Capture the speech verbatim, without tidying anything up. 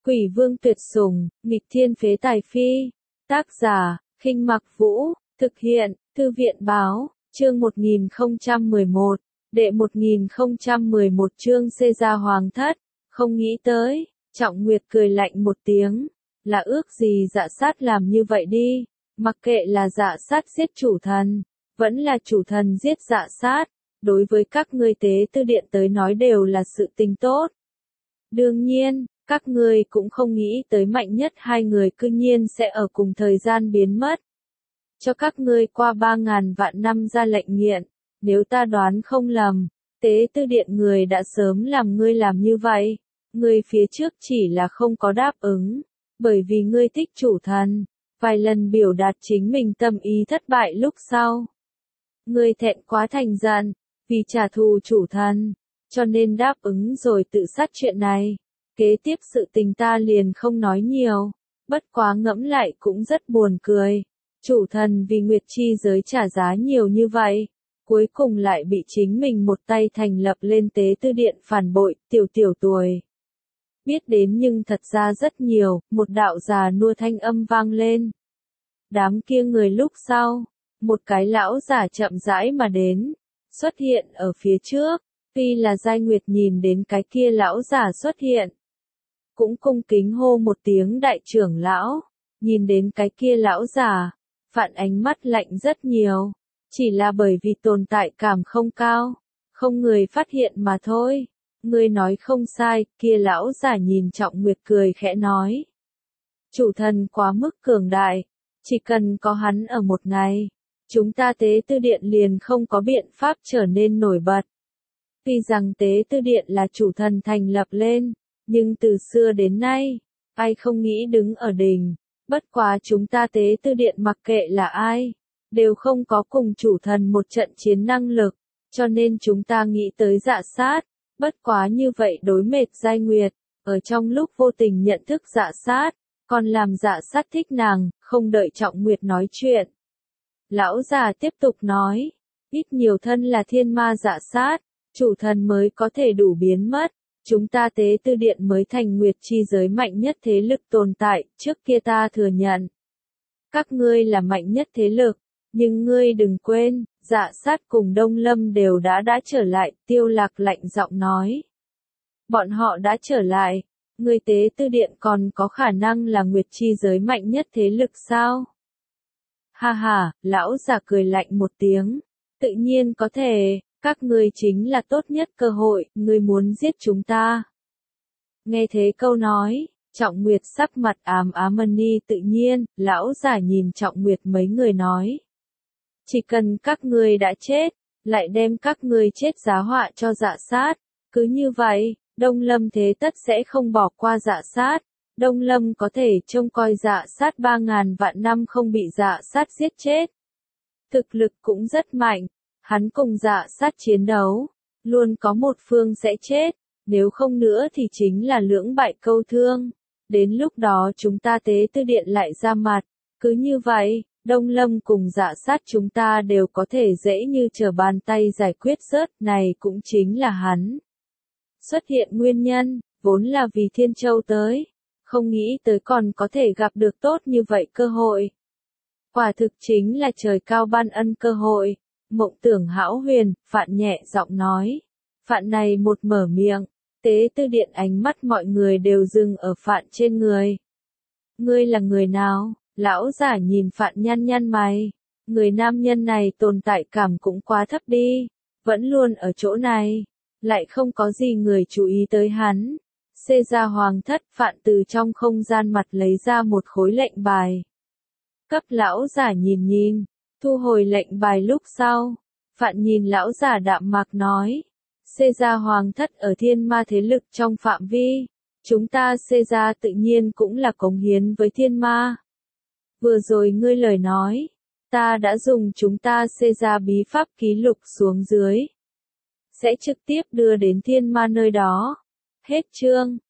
Quỷ vương tuyệt sủng, nghịch thiên phế tài phi. Tác giả, Khinh Mặc Vũ, thực hiện, Thư viện báo, chương một nghìn không trăm mười một, đệ một nghìn không trăm mười một chương xê ra hoàng thất, không nghĩ tới, Trọng Nguyệt cười lạnh một tiếng, là ước gì Dạ Sát làm như vậy đi, mặc kệ là Dạ Sát giết chủ thần, vẫn là chủ thần giết Dạ Sát, đối với các ngươi tế tư điện tới nói đều là sự tình tốt. Đương nhiên, các ngươi cũng không nghĩ tới mạnh nhất hai người cư nhiên sẽ ở cùng thời gian biến mất. Cho các ngươi qua ba ngàn vạn năm ra lệnh nghiện, nếu ta đoán không lầm, tế tư điện người đã sớm làm ngươi làm như vậy, ngươi phía trước chỉ là không có đáp ứng, bởi vì ngươi thích chủ thần, vài lần biểu đạt chính mình tâm ý thất bại lúc sau. Ngươi thẹn quá thành giận, vì trả thù chủ thần, cho nên đáp ứng rồi tự sát chuyện này. Kế tiếp sự tình ta liền không nói nhiều, bất quá ngẫm lại cũng rất buồn cười. Chủ thần vì Nguyệt Chi giới trả giá nhiều như vậy, cuối cùng lại bị chính mình một tay thành lập lên tế tư điện phản bội, tiểu tiểu tuổi. Biết đến nhưng thật ra rất nhiều, một đạo già nua thanh âm vang lên. Đám kia người lúc sau, một cái lão giả chậm rãi mà đến, xuất hiện ở phía trước, tuy là Giai Nguyệt nhìn đến cái kia lão giả xuất hiện. Cũng cung kính hô một tiếng đại trưởng lão, nhìn đến cái kia lão già, Phạn ánh mắt lạnh rất nhiều, chỉ là bởi vì tồn tại cảm không cao, không người phát hiện mà thôi. Ngươi nói không sai, kia lão già nhìn Trọng Nguyệt cười khẽ nói. Chủ thần quá mức cường đại, chỉ cần có hắn ở một ngày, chúng ta tế tư điện liền không có biện pháp trở nên nổi bật. Tuy rằng tế tư điện là chủ thần thành lập lên, nhưng từ xưa đến nay, ai không nghĩ đứng ở đỉnh, bất quá chúng ta tế tư điện mặc kệ là ai, đều không có cùng chủ thần một trận chiến năng lực, cho nên chúng ta nghĩ tới Dạ Sát, bất quá như vậy đối mệt Giai Nguyệt, ở trong lúc vô tình nhận thức Dạ Sát, còn làm Dạ Sát thích nàng, không đợi Trọng Nguyệt nói chuyện. Lão già tiếp tục nói, ít nhiều thân là thiên ma Dạ Sát, chủ thần mới có thể đủ biến mất. Chúng ta tế tư điện mới thành Nguyệt Chi giới mạnh nhất thế lực tồn tại, trước kia ta thừa nhận. Các ngươi là mạnh nhất thế lực, nhưng ngươi đừng quên, Dạ Sát cùng Đông Lâm đều đã đã trở lại, Tiêu Lạc lạnh giọng nói. Bọn họ đã trở lại, ngươi tế tư điện còn có khả năng là Nguyệt Chi giới mạnh nhất thế lực sao? Ha ha, lão già cười lạnh một tiếng, tự nhiên có thể. Các ngươi chính là tốt nhất cơ hội, ngươi muốn giết chúng ta. Nghe thế câu nói, Trọng Nguyệt sắc mặt ám ám ni tự nhiên, lão giả nhìn Trọng Nguyệt mấy người nói. Chỉ cần các ngươi đã chết, lại đem các ngươi chết giá họa cho Dạ Sát, cứ như vậy, Đông Lâm thế tất sẽ không bỏ qua Dạ Sát. Đông Lâm có thể trông coi Dạ Sát ba ngàn vạn năm không bị Dạ Sát giết chết. Thực lực cũng rất mạnh. Hắn cùng Dạ Sát chiến đấu, luôn có một phương sẽ chết, nếu không nữa thì chính là lưỡng bại câu thương. Đến lúc đó chúng ta tế tư điện lại ra mặt, cứ như vậy, Đông Lâm cùng Dạ Sát chúng ta đều có thể dễ như trở bàn tay giải quyết rớt, này cũng chính là hắn. Xuất hiện nguyên nhân, vốn là vì Thiên Châu tới, không nghĩ tới còn có thể gặp được tốt như vậy cơ hội. Quả thực chính là trời cao ban ân cơ hội. Mộng Tưởng hão huyền, Phạn nhẹ giọng nói. Phạn này một mở miệng, tế tư điện ánh mắt mọi người đều dừng ở Phạn trên người. Ngươi là người nào? Lão giả nhìn Phạn nhăn nhăn mày. Người nam nhân này tồn tại cảm cũng quá thấp đi, vẫn luôn ở chỗ này, lại không có gì người chú ý tới hắn. Xê ra hoàng thất, Phạn từ trong không gian mặt lấy ra một khối lệnh bài. Cấp lão giả nhìn nhìn. Thu hồi lệnh bài lúc sau, Phạn nhìn lão giả đạm mạc nói, xê ra hoàng thất ở thiên ma thế lực trong phạm vi, chúng ta xê ra tự nhiên cũng là cống hiến với thiên ma. Vừa rồi ngươi lời nói, ta đã dùng chúng ta xê ra bí pháp ký lục xuống dưới, sẽ trực tiếp đưa đến thiên ma nơi đó. Hết chương.